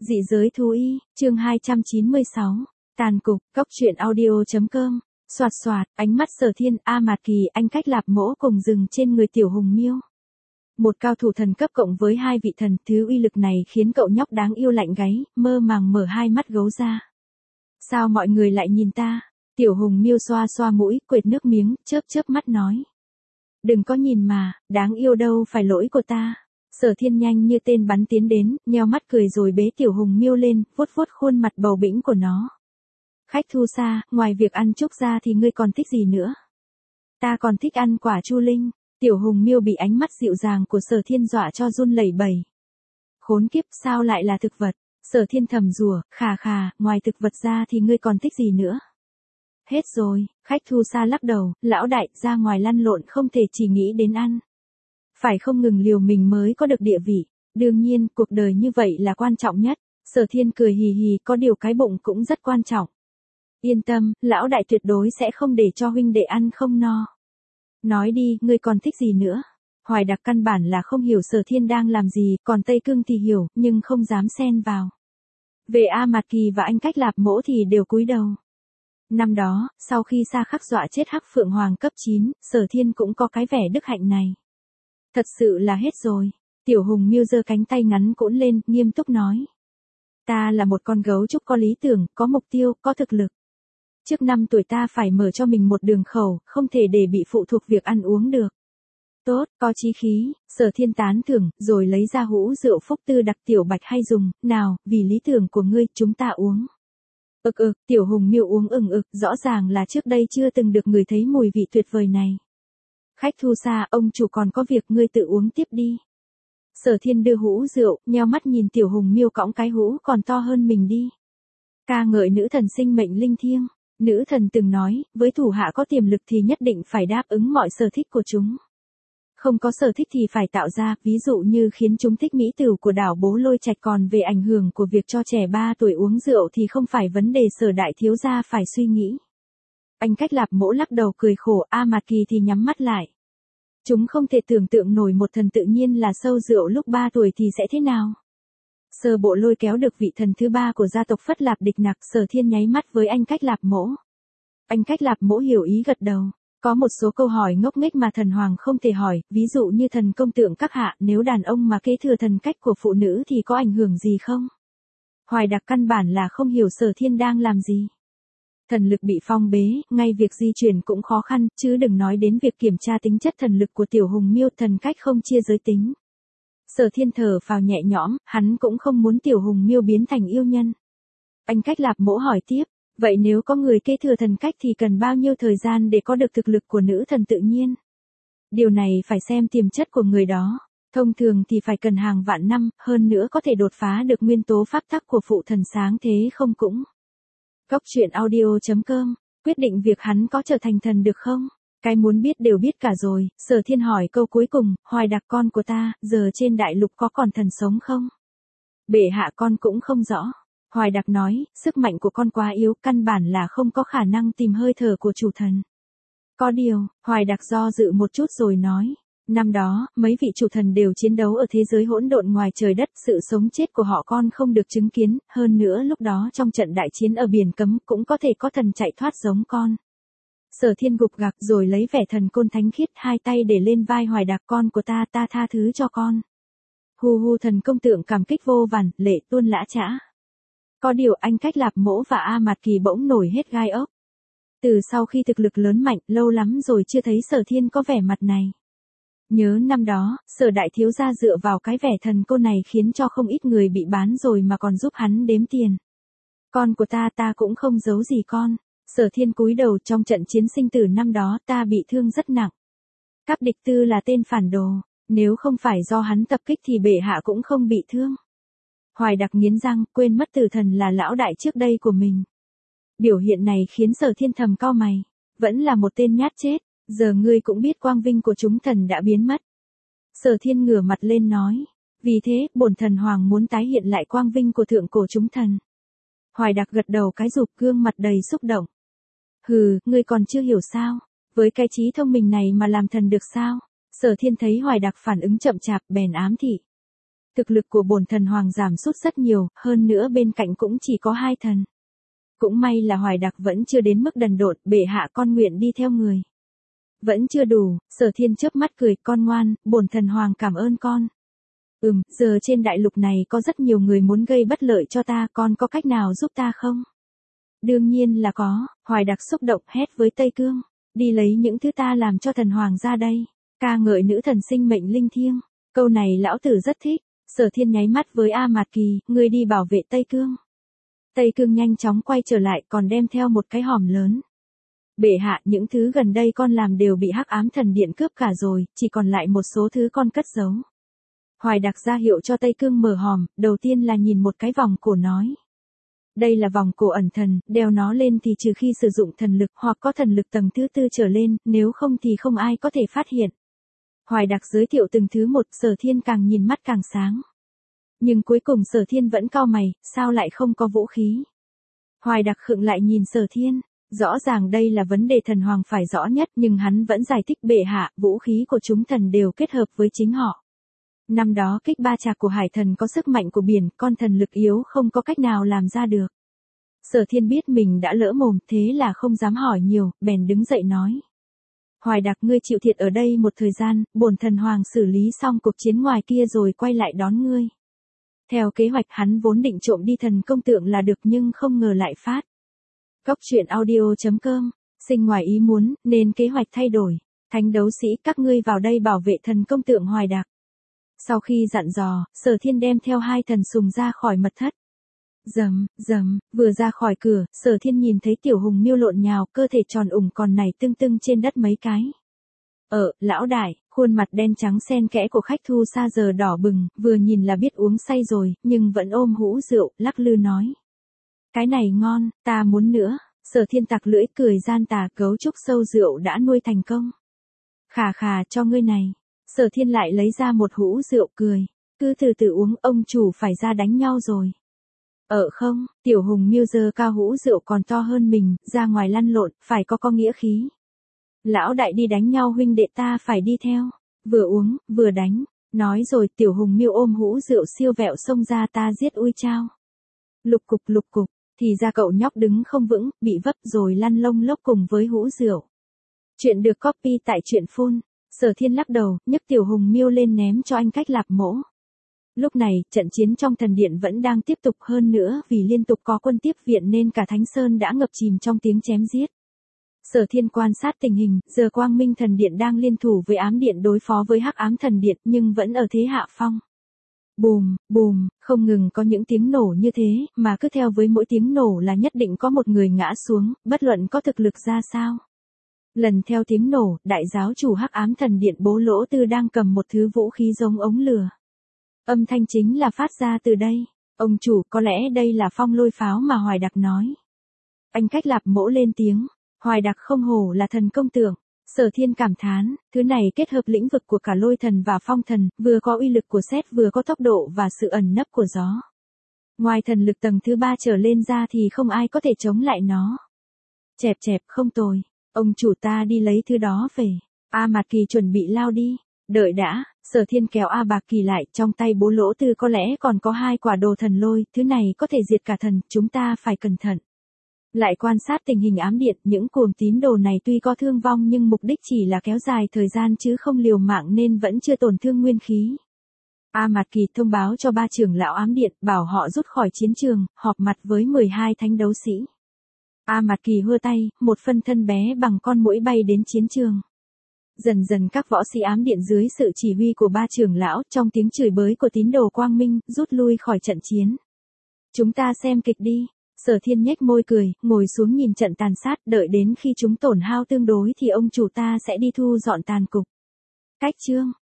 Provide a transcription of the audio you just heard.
Dị giới thú y, chương 296. Tàn cục, cốc truyện audio.com. Soạt soạt, ánh mắt Sở Thiên, A Mạt Kỳ, Anh Cách Lạp Mỗ cùng dừng trên người Tiểu Hùng Miêu. Một cao thủ thần cấp cộng với hai vị thần, thứ uy lực này khiến cậu nhóc đáng yêu lạnh gáy, mơ màng mở hai mắt gấu ra. Sao mọi người lại nhìn ta? Tiểu Hùng Miêu xoa xoa mũi, quệt nước miếng, chớp chớp mắt nói. Đừng có nhìn mà, đáng yêu đâu phải lỗi của ta. Sở Thiên nhanh như tên bắn tiến đến, nheo mắt cười rồi bế Tiểu Hùng Miêu lên, vuốt vuốt khuôn mặt bầu bĩnh của nó. Khách Thu Sa, ngoài việc ăn trúc ra thì ngươi còn thích gì nữa? Ta còn thích ăn quả chu linh. Tiểu Hùng Miêu bị ánh mắt dịu dàng của Sở Thiên dọa cho run lẩy bẩy. Khốn kiếp, sao lại là thực vật? Sở Thiên thầm rủa, khà khà, ngoài thực vật ra thì ngươi còn thích gì nữa? Hết rồi, Khách Thu Sa lắc đầu, lão đại, ra ngoài lăn lộn không thể chỉ nghĩ đến ăn. Phải không ngừng liều mình mới có được địa vị. Đương nhiên, cuộc đời như vậy là quan trọng nhất. Sở Thiên cười hì hì, có điều cái bụng cũng rất quan trọng. Yên tâm, lão đại tuyệt đối sẽ không để cho huynh đệ ăn không no. Nói đi, ngươi còn thích gì nữa? Hoài Đặc căn bản là không hiểu Sở Thiên đang làm gì, còn Tây Cưng thì hiểu, nhưng không dám xen vào. Về A Mạt Kỳ và Anh Cách Lạp Mỗ thì đều cúi đầu. Năm đó, sau khi Sa Khắc dọa chết Hắc Phượng Hoàng cấp 9, Sở Thiên cũng có cái vẻ đức hạnh này. Thật sự là hết rồi. Tiểu Hùng Miêu giơ cánh tay ngắn cũn lên, nghiêm túc nói. Ta là một con gấu trúc có lý tưởng, có mục tiêu, có thực lực. Trước 5 tuổi ta phải mở cho mình một đường khẩu, không thể để bị phụ thuộc việc ăn uống được. Tốt, có chí khí. Sở Thiên tán thưởng, rồi lấy ra hũ rượu Phúc Tư đặc Tiểu Bạch hay dùng, nào, vì lý tưởng của ngươi, chúng ta uống. Tiểu Hùng Miêu uống rõ ràng là trước đây chưa từng được người thấy mùi vị tuyệt vời này. Khách Thu Sa, ông chủ còn có việc, ngươi tự uống tiếp đi. Sở Thiên đưa hũ rượu, nheo mắt nhìn Tiểu Hùng Miêu cõng cái hũ còn to hơn mình đi. Ca ngợi nữ thần sinh mệnh linh thiêng. Nữ thần từng nói, với thủ hạ có tiềm lực thì nhất định phải đáp ứng mọi sở thích của chúng. Không có sở thích thì phải tạo ra, ví dụ như khiến chúng thích mỹ tửu của đảo Bố Lôi Trạch, còn về ảnh hưởng của việc cho trẻ 3 tuổi uống rượu thì không phải vấn đề Sở đại thiếu gia phải suy nghĩ. Anh Cách Lạp Mỗ lắc đầu cười khổ, A Mạt Kỳ thì nhắm mắt lại. Chúng không thể tưởng tượng nổi một thần tự nhiên là sâu rượu lúc 3 tuổi thì sẽ thế nào. Sơ bộ lôi kéo được vị thần thứ 3 của gia tộc Phất Lạp Địch Nặc, Sở Thiên nháy mắt với Anh Cách Lạp Mỗ. Anh Cách Lạp Mỗ hiểu ý gật đầu. Có một số câu hỏi ngốc nghếch mà thần hoàng không thể hỏi, ví dụ như thần công tượng các hạ, nếu đàn ông mà kế thừa thần cách của phụ nữ thì có ảnh hưởng gì không? Hoài Đặc căn bản là không hiểu Sở Thiên đang làm gì. Thần lực bị phong bế, ngay việc di chuyển cũng khó khăn, chứ đừng nói đến việc kiểm tra tính chất thần lực của Tiểu Hùng Miêu, thần cách không chia giới tính. Sở Thiên thở phào nhẹ nhõm, hắn cũng không muốn Tiểu Hùng Miêu biến thành yêu nhân. Anh Cách Lạp Mỗ hỏi tiếp, vậy nếu có người kế thừa thần cách thì cần bao nhiêu thời gian để có được thực lực của nữ thần tự nhiên? Điều này phải xem tiềm chất của người đó. Thông thường thì phải cần hàng vạn năm, hơn nữa có thể đột phá được nguyên tố pháp tắc của phụ thần sáng thế không cũng. Cốc truyện audio.com, quyết định việc hắn có trở thành thần được không? Cái muốn biết đều biết cả rồi. Sở Thiên hỏi câu cuối cùng, Hoài Đặc con của ta, giờ trên đại lục có còn thần sống không? Bệ hạ con cũng không rõ. Hoài Đặc nói, sức mạnh của con quá yếu, căn bản là không có khả năng tìm hơi thở của chủ thần. Có điều, Hoài Đặc do dự một chút rồi nói, năm đó, mấy vị chủ thần đều chiến đấu ở thế giới hỗn độn ngoài trời đất, sự sống chết của họ con không được chứng kiến, hơn nữa lúc đó trong trận đại chiến ở biển cấm cũng có thể có thần chạy thoát giống con. Sở Thiên gục gặc rồi lấy vẻ thần côn thánh khiết, hai tay để lên vai Hoài Đặc, con của ta, ta tha thứ cho con. Hu hu, thần công tượng cảm kích vô vàn, lệ tuôn lã chã. Có điều Anh Cách Lạp Mỗ và A Mạt Kỳ bỗng nổi hết gai ốc. Từ sau khi thực lực lớn mạnh, lâu lắm rồi chưa thấy Sở Thiên có vẻ mặt này. Nhớ năm đó, Sở đại thiếu gia dựa vào cái vẻ thần cô này khiến cho không ít người bị bán rồi mà còn giúp hắn đếm tiền. Con của ta cũng không giấu gì con. Sở Thiên cúi đầu, trong trận chiến sinh tử năm đó ta bị thương rất nặng. Cáp Địch Tư là tên phản đồ, nếu không phải do hắn tập kích thì bệ hạ cũng không bị thương. Hoài Đặc nghiến răng, quên mất tử thần là lão đại trước đây của mình. Biểu hiện này khiến Sở Thiên thầm cau mày. Vẫn là một tên nhát chết, giờ ngươi cũng biết quang vinh của chúng thần đã biến mất. Sở Thiên ngửa mặt lên nói, vì thế, bổn thần hoàng muốn tái hiện lại quang vinh của thượng cổ chúng thần. Hoài Đặc gật đầu cái rụp, gương mặt đầy xúc động. Hừ, ngươi còn chưa hiểu sao? Với cái trí thông minh này mà làm thần được sao? Sở Thiên thấy Hoài Đặc phản ứng chậm chạp, bèn ám thị. Thực lực của bổn thần hoàng giảm sút rất nhiều, hơn nữa bên cạnh cũng chỉ có 2 thần. Cũng may là Hoài Đặc vẫn chưa đến mức đần độn, bệ hạ con nguyện đi theo người. Vẫn chưa đủ, Sở Thiên chớp mắt cười, con ngoan, bổn thần hoàng cảm ơn con. Giờ trên đại lục này có rất nhiều người muốn gây bất lợi cho ta, con có cách nào giúp ta không? Đương nhiên là có, Hoài Đặc xúc động hét với Tây Cương. Đi lấy những thứ ta làm cho thần hoàng ra đây. Ca ngợi nữ thần sinh mệnh linh thiêng. Câu này lão tử rất thích. Sở Thiên nháy mắt với A Mạt Kỳ, ngươi đi bảo vệ Tây Cương. Tây Cương nhanh chóng quay trở lại còn đem theo một cái hòm lớn. Bệ hạ, những thứ gần đây con làm đều bị Hắc Ám Thần Điện cướp cả rồi, chỉ còn lại một số thứ con cất giấu. Hoài Đặc ra hiệu cho Tây Cương mở hòm, đầu tiên là nhìn một cái vòng cổ nói. Đây là vòng cổ ẩn thần, đeo nó lên thì trừ khi sử dụng thần lực hoặc có thần lực tầng thứ 4 trở lên, nếu không thì không ai có thể phát hiện. Hoài Đặc giới thiệu từng thứ một, Sở Thiên càng nhìn mắt càng sáng. Nhưng cuối cùng Sở Thiên vẫn cau mày, sao lại không có vũ khí? Hoài Đặc khựng lại nhìn Sở Thiên, rõ ràng đây là vấn đề thần hoàng phải rõ nhất nhưng hắn vẫn giải thích bệ hạ, vũ khí của chúng thần đều kết hợp với chính họ. Năm đó kích ba trạc của hải thần có sức mạnh của biển, con thần lực yếu không có cách nào làm ra được. Sở Thiên biết mình đã lỡ mồm, thế là không dám hỏi nhiều, bèn đứng dậy nói. Hoài Đặc, ngươi chịu thiệt ở đây một thời gian, bổn thần hoàng xử lý xong cuộc chiến ngoài kia rồi quay lại đón ngươi. Theo kế hoạch hắn vốn định trộm đi thần công tượng là được nhưng không ngờ lại phát. Cóc truyện audio.com, sinh ngoài ý muốn, nên kế hoạch thay đổi. Thánh đấu sĩ, các ngươi vào đây bảo vệ thần công tượng Hoài Đặc. Sau khi dặn dò, Sở Thiên đem theo 2 thần sùng ra khỏi mật thất. Rầm, vừa ra khỏi cửa, Sở Thiên nhìn thấy Tiểu Hùng Miêu lộn nhào, cơ thể tròn ủng còn nảy tưng tưng trên đất mấy cái. Lão đại, khuôn mặt đen trắng xen kẽ của khách thu xa giờ đỏ bừng, vừa nhìn là biết uống say rồi, nhưng vẫn ôm hũ rượu, lắc lư nói. Cái này ngon, ta muốn nữa. Sở Thiên tặc lưỡi cười gian tà, cấu trúc sâu rượu đã nuôi thành công. Khà cho ngươi này. Sở Thiên lại lấy ra một hũ rượu cười. Cứ từ từ uống, ông chủ phải ra đánh nhau rồi. Không, Tiểu Hùng Miêu giơ cao hũ rượu còn to hơn mình, ra ngoài lăn lộn, phải có nghĩa khí. Lão đại đi đánh nhau huynh đệ ta phải đi theo. Vừa uống, vừa đánh. Nói rồi Tiểu Hùng Miêu ôm hũ rượu siêu vẹo xông ra ta giết ui chao. Lục cục, thì ra cậu nhóc đứng không vững, bị vấp rồi lăn lông lốc cùng với hũ rượu. Chuyện được copy tại truyện phun. Sở Thiên lắc đầu, nhấc Tiểu Hùng Miêu lên ném cho anh Cách Lạp Mỗ. Lúc này, trận chiến trong thần điện vẫn đang tiếp tục hơn nữa vì liên tục có quân tiếp viện nên cả Thánh Sơn đã ngập chìm trong tiếng chém giết. Sở Thiên quan sát tình hình, giờ Quang Minh thần điện đang liên thủ với Ám điện đối phó với Hắc Ám thần điện nhưng vẫn ở thế hạ phong. Bùm, không ngừng có những tiếng nổ như thế, mà cứ theo với mỗi tiếng nổ là nhất định có một người ngã xuống, bất luận có thực lực ra sao. Lần theo tiếng nổ, đại giáo chủ Hắc Ám thần điện Bố Lỗ Tư đang cầm một thứ vũ khí giống ống lửa. Âm thanh chính là phát ra từ đây. Ông chủ, có lẽ đây là phong lôi pháo mà Hoài Đặc nói. Anh Cách Lạp Mỗ lên tiếng. Hoài Đặc không hổ là thần công tượng. Sở Thiên cảm thán, thứ này kết hợp lĩnh vực của cả lôi thần và phong thần, vừa có uy lực của sét vừa có tốc độ và sự ẩn nấp của gió. Ngoài thần lực tầng thứ 3 trở lên ra thì không ai có thể chống lại nó. Chẹp, không tồi. Ông chủ ta đi lấy thứ đó về. A Mạt Kỳ chuẩn bị lao đi. Đợi đã, Sở Thiên kéo A Bạc Kỳ lại, trong tay Bố Lỗ Tư có lẽ còn có 2 quả đồ thần lôi, thứ này có thể diệt cả thần, chúng ta phải cẩn thận. Lại quan sát tình hình ám điện, những cuồng tín đồ này tuy có thương vong nhưng mục đích chỉ là kéo dài thời gian chứ không liều mạng nên vẫn chưa tổn thương nguyên khí. A Mạt Kỳ thông báo cho 3 trưởng lão ám điện, bảo họ rút khỏi chiến trường, họp mặt với 12 thánh đấu sĩ. A Mạt Kỳ hơ tay, một phân thân bé bằng con muỗi bay đến chiến trường. Dần các võ sĩ ám điện dưới sự chỉ huy của 3 trưởng lão, trong tiếng chửi bới của tín đồ Quang Minh, rút lui khỏi trận chiến. Chúng ta xem kịch đi. Sở Thiên nhếch môi cười, ngồi xuống nhìn trận tàn sát, đợi đến khi chúng tổn hao tương đối thì ông chủ ta sẽ đi thu dọn tàn cục. Cách chương